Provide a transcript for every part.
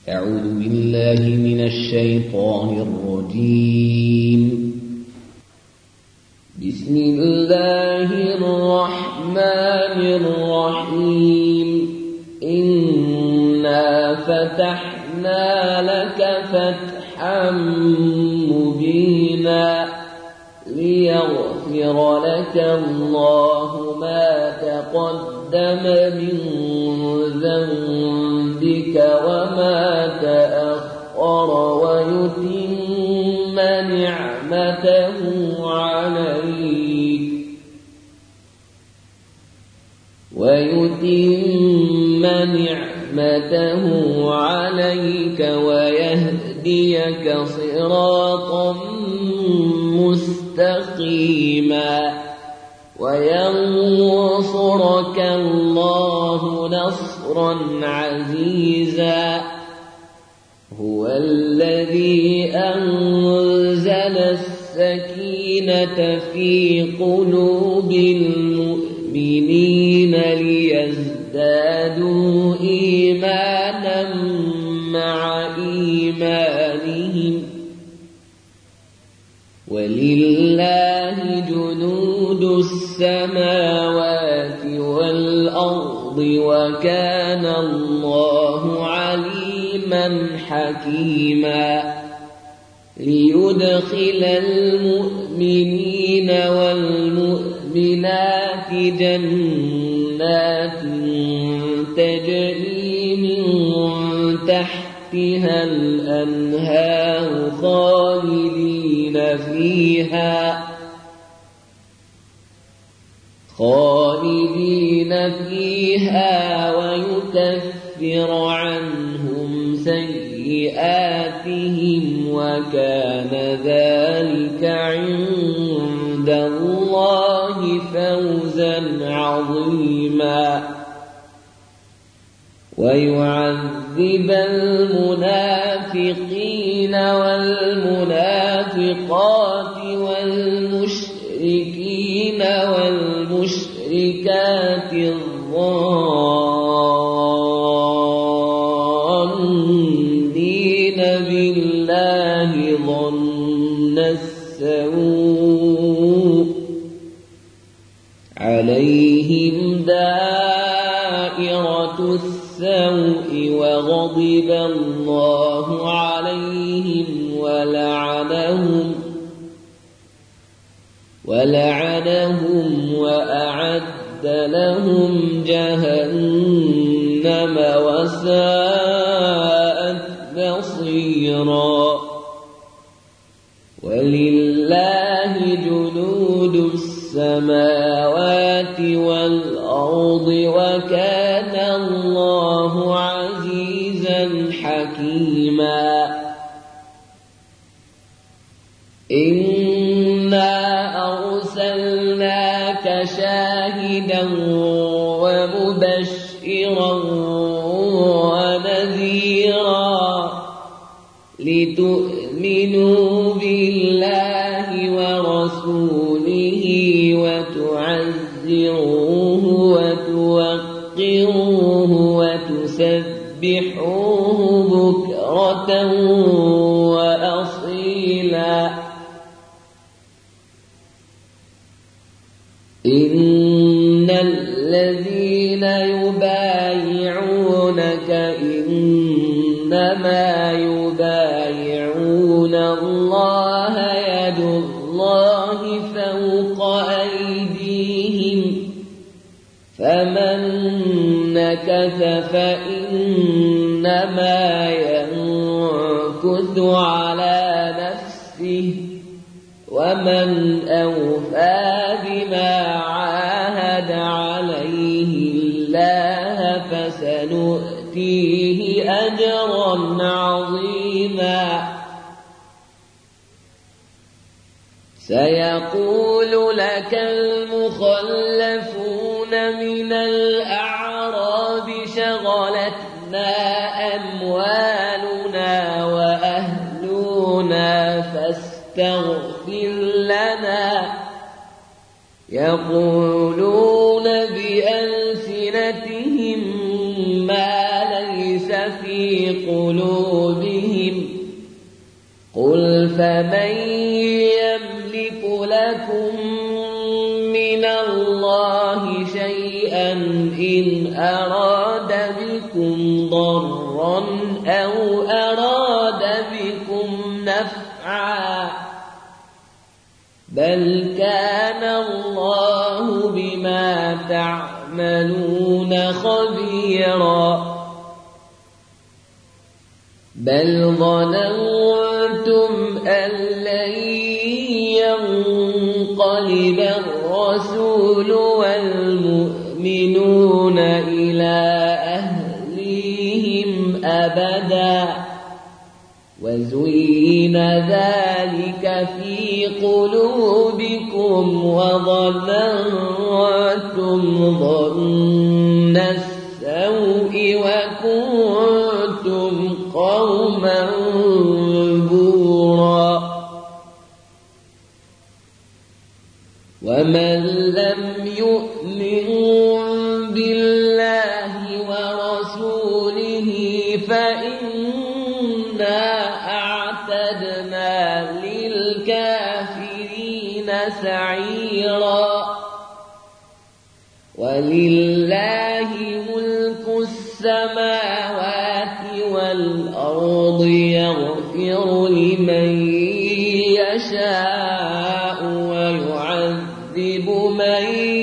أعوذ بالله من الشيطان الرجيم. بسم الله الرحمن الرحيم. إنا فتحنا لك فتحا مبينا ليغفر لك الله ما تقدم من ذنبك وما تأخر ويتم نعمته عليك ويهديك صراطا مستقيما وينصرك الله نصرا عزيزا. هو الذي أنزل السكينة في قلوب المؤمنين ليزدادوا إيمانا مع إيمانهم ولله جنود السماوات والأرض وكان الله عليما حكيما. ليدخل المؤمنين والمؤمنات جنات تجري من تحتها الأنهار خالدين فيها ويكفر عنهم سيئاتهم وكان ذلك عند الله فوزا عظيما. ويعذب المنافقين والمنافقات والمشركين والمشركات الظانين بالله ظن السوء عليهم دائرة السوء وغضب الله عليهم ولعنهم وأعد لهم جهنم وساءت مصيرا. ولله جنود السماوات والأرض وكان الله عزيزا حكيما. إنا أرسلناك شاهدا ومبشرا ونذيرا لتؤمنوا بالله ورسوله وتعزروه وتوقروه وتسبحوه بكرة وأصيلا. إن الذين يبايعونك إنما يبايعون الله يد الله فوق أيديهم فمن نكث فإنما ينكث على نفسه ومن أوفى بما عاهد عليه الله فسنؤتيه أجرا عظيما. سيقول لك المخلفون من الأعراب شغلتنا أموالنا وأهلنا فاستغفر لنا. يقولون بألسنتهم ما ليس في قلوبهم قل فمن يملك لكم من الله شيئا إن أراد بكم ضرا أو أراد بكم نفعا بل كان الله بما تعملون خبيرا بل ظننتم أن لن ينقلب الرسول والمؤمنون إلى أهليهم أبدا وزين ذلك في قلوبكم وظننتم ظن السوء وكنتم قوما بورا ومن لم يؤمن بالله ورسوله فإنا أعتدنا للكافرين سعيرا ولله ملك السماوات والأرض يغفر لمن يشاء ويعذب من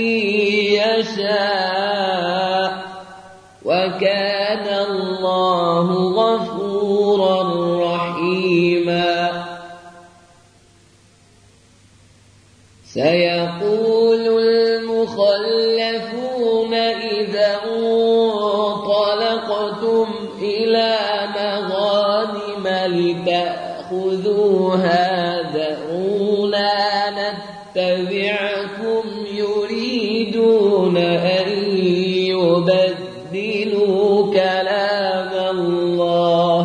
يشاء وكان الله غفورا رحيما سيقول المخلفون إذا انطلقتم إلى مغانم لتأخذوها ذرونا نتبعكم يريدون أن يبدلوا كلام الله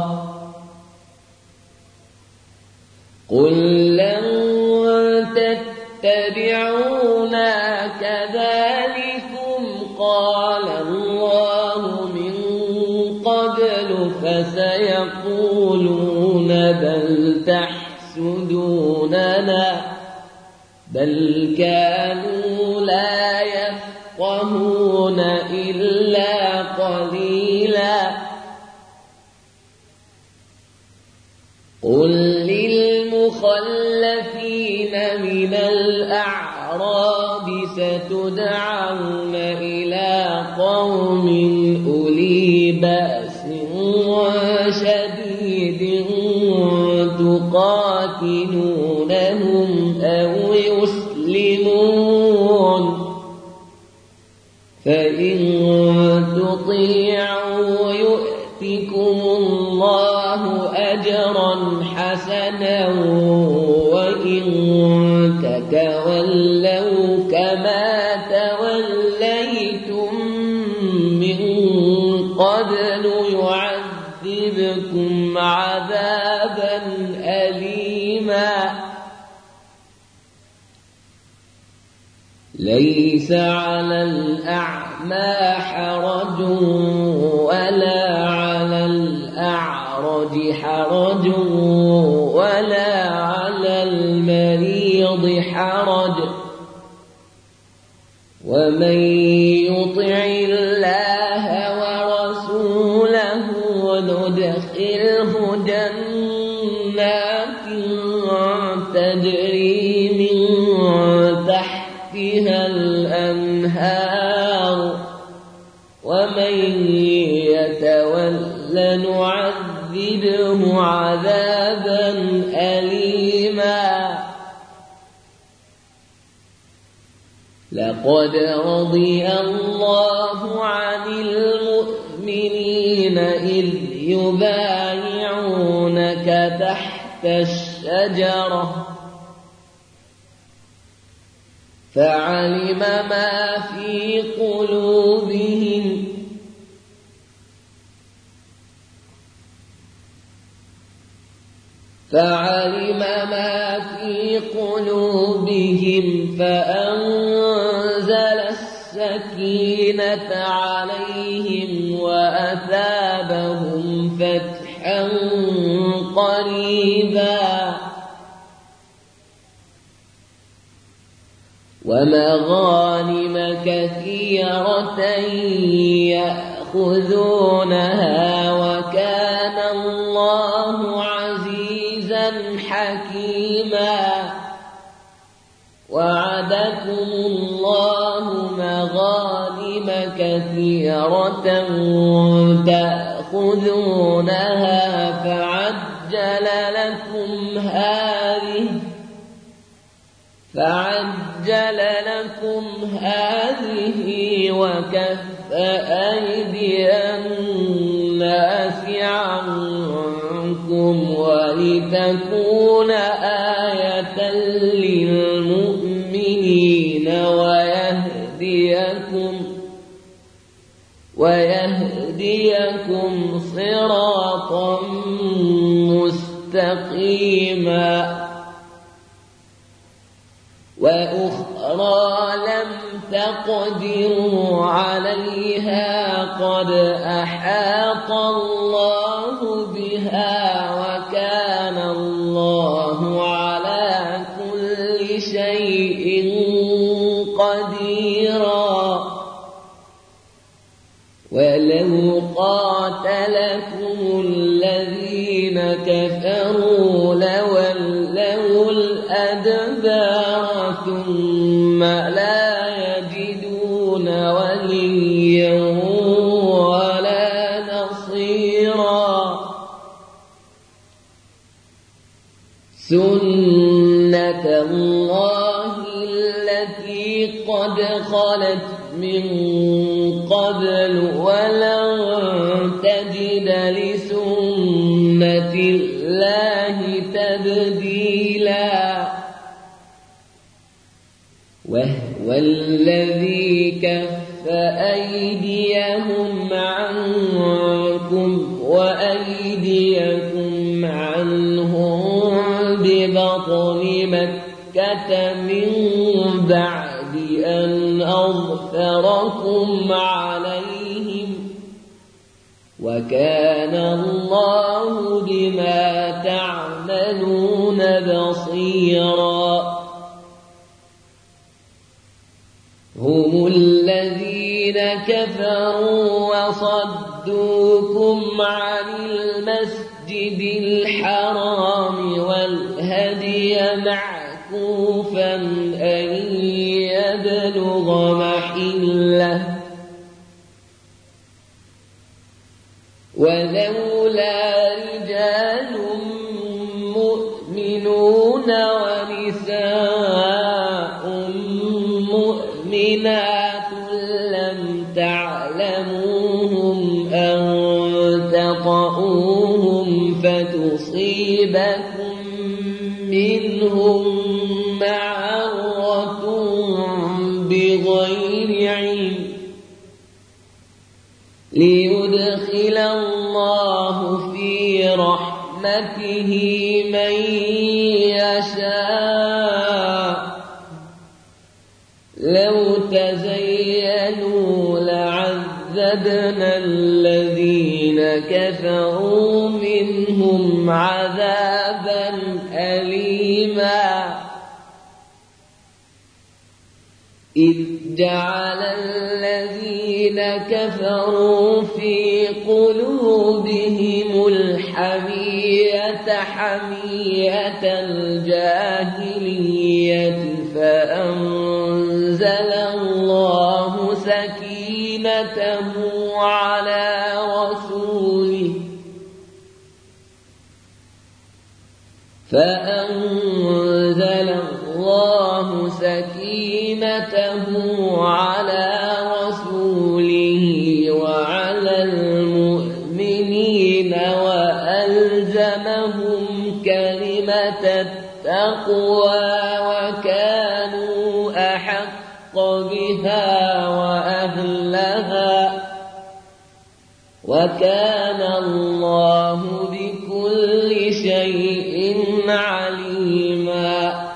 قل لن تتبعونا كذلكم قال الله من قبل فسيقولون بل تحسدوننا بل كانوا لا يفقهون إلا قليلا قل للمخلفين من الأعراب ستدعون إلى قوم أولي بأس شديد تقاتلونهم أو يسلمون فإن تطيعوا يؤتكم الله أجرا حسنا وإن تتولوا كما توليتم من قبل يعذبكم عذابا أليما ليس على الأعمى حرج ولا على الأعرج حرج ولا على المريض حرج ومن يطع الله ورسوله ندخله جنات تجري من تحتها الأنهار ومن يتول نعذبه عذابا أليما لقد رضي الله عن المؤمنين إذ يبايعونك تحت الشجرة فعلم ما في قلوبهم فأنزل السكينة عليهم وأثابهم فتحا فتحا قريبا ومغانم كثيرة يأخذونها وكان الله عزيزا حكيما وعدكم الله مغانم كثيرة تأخذونها فعجل لكم هذه وكف أيدي الناس عنكم ولتكون آية للمؤمنين ويهديكم صراطا مستقيما وأخرى لم تقدروا عليها قد أحاط الله بها وكان الله على كل شيء قديرا ولو قاتلكم الذين كفروا لولوا الأدبار ثم لا يجدون وليا ولا نصيرا سنة الله التي قد خلت من قبل ولن تجد لسنة الله تبديلا وهو الذي كف أيديهم عنكم وأيديكم عنهم ببطن مكة من بعد أن أظفركم عليهم وكان الله بما تعملون بصيرا هم الذين كفروا وصدوكم عن المسجد الحرام والهدي معكوفا أن يبلغ محله ولولا رجال مؤمنون ونساء مؤمنات لم تعلموهم أن تطؤوهم فتصيبكم منهم معرة بغير علم ليدخل الله في رحمته من يشاء لو تزينوا لعذبنا الذين كفروا منهم عذابا أليما إذ جعل الذين كفروا في قلوبهم الحمية حمية الجاهلية فأنزل الله سكينته على رسوله على رسوله وعلى المؤمنين وألزمهم كلمة التقوى وكانوا أحق بها وأهلها وكان الله بكل شيء عليما.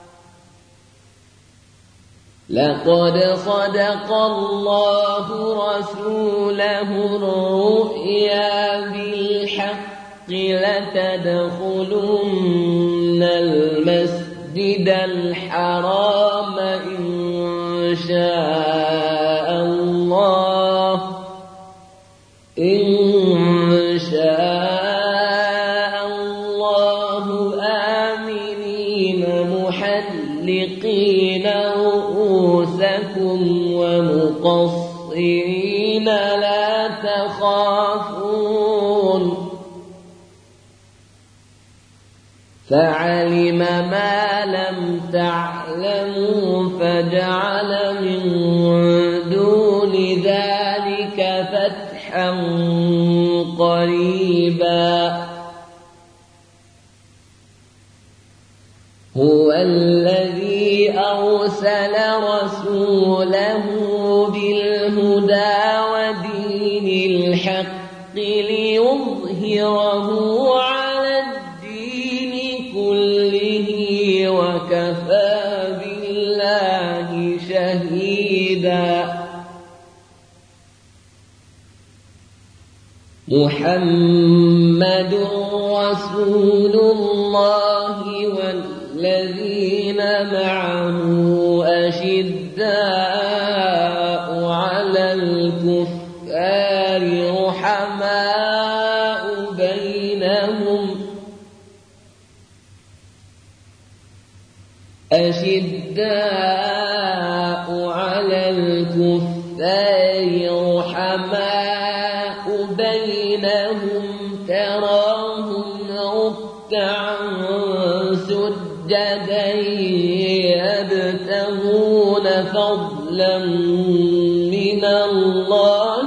لقد صدق الله رسوله الرؤيا بالحق لتدخلن المسجد الحرام إن شاء الله آمنين محلقين رؤوسكم ومقصرين لا تخافون فعلم ما لم تعلموا فجعل من دون ذلك فتحا قريبا هو الذي أرسل رسوله بالهدى ودين الحق ليظهره على الدين كله وكفى بالله شهيدا محمد رسول الله والذين معه أشداء على الكفار رحماء بينهم تراهم ركعا سجدا يبتغون فضلا من الله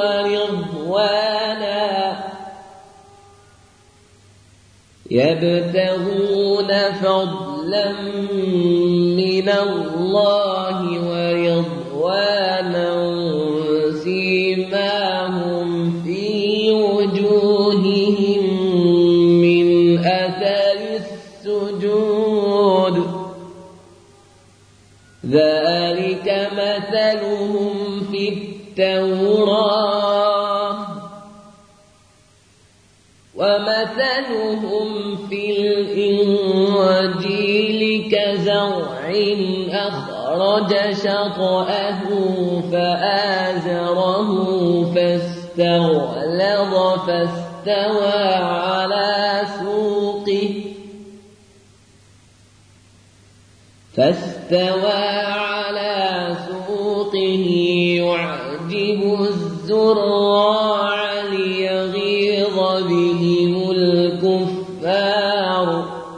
ورضوانا سيماهم في وجوههم من أثر السجود ذلك مثلهم في التوراة ومثلهم في الإنجيل كزرع أخرج شطأه فآزره فاستغلظ فاستوى على سوقه يعجب الزراع ليغيظ بهم الكفار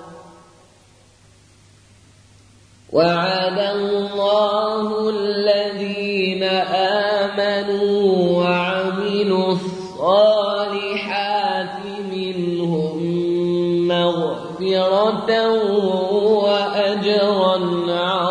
وعد الله الذين آمنوا وعملوا الصالحات منهم مغفرة وأجرا عظيما.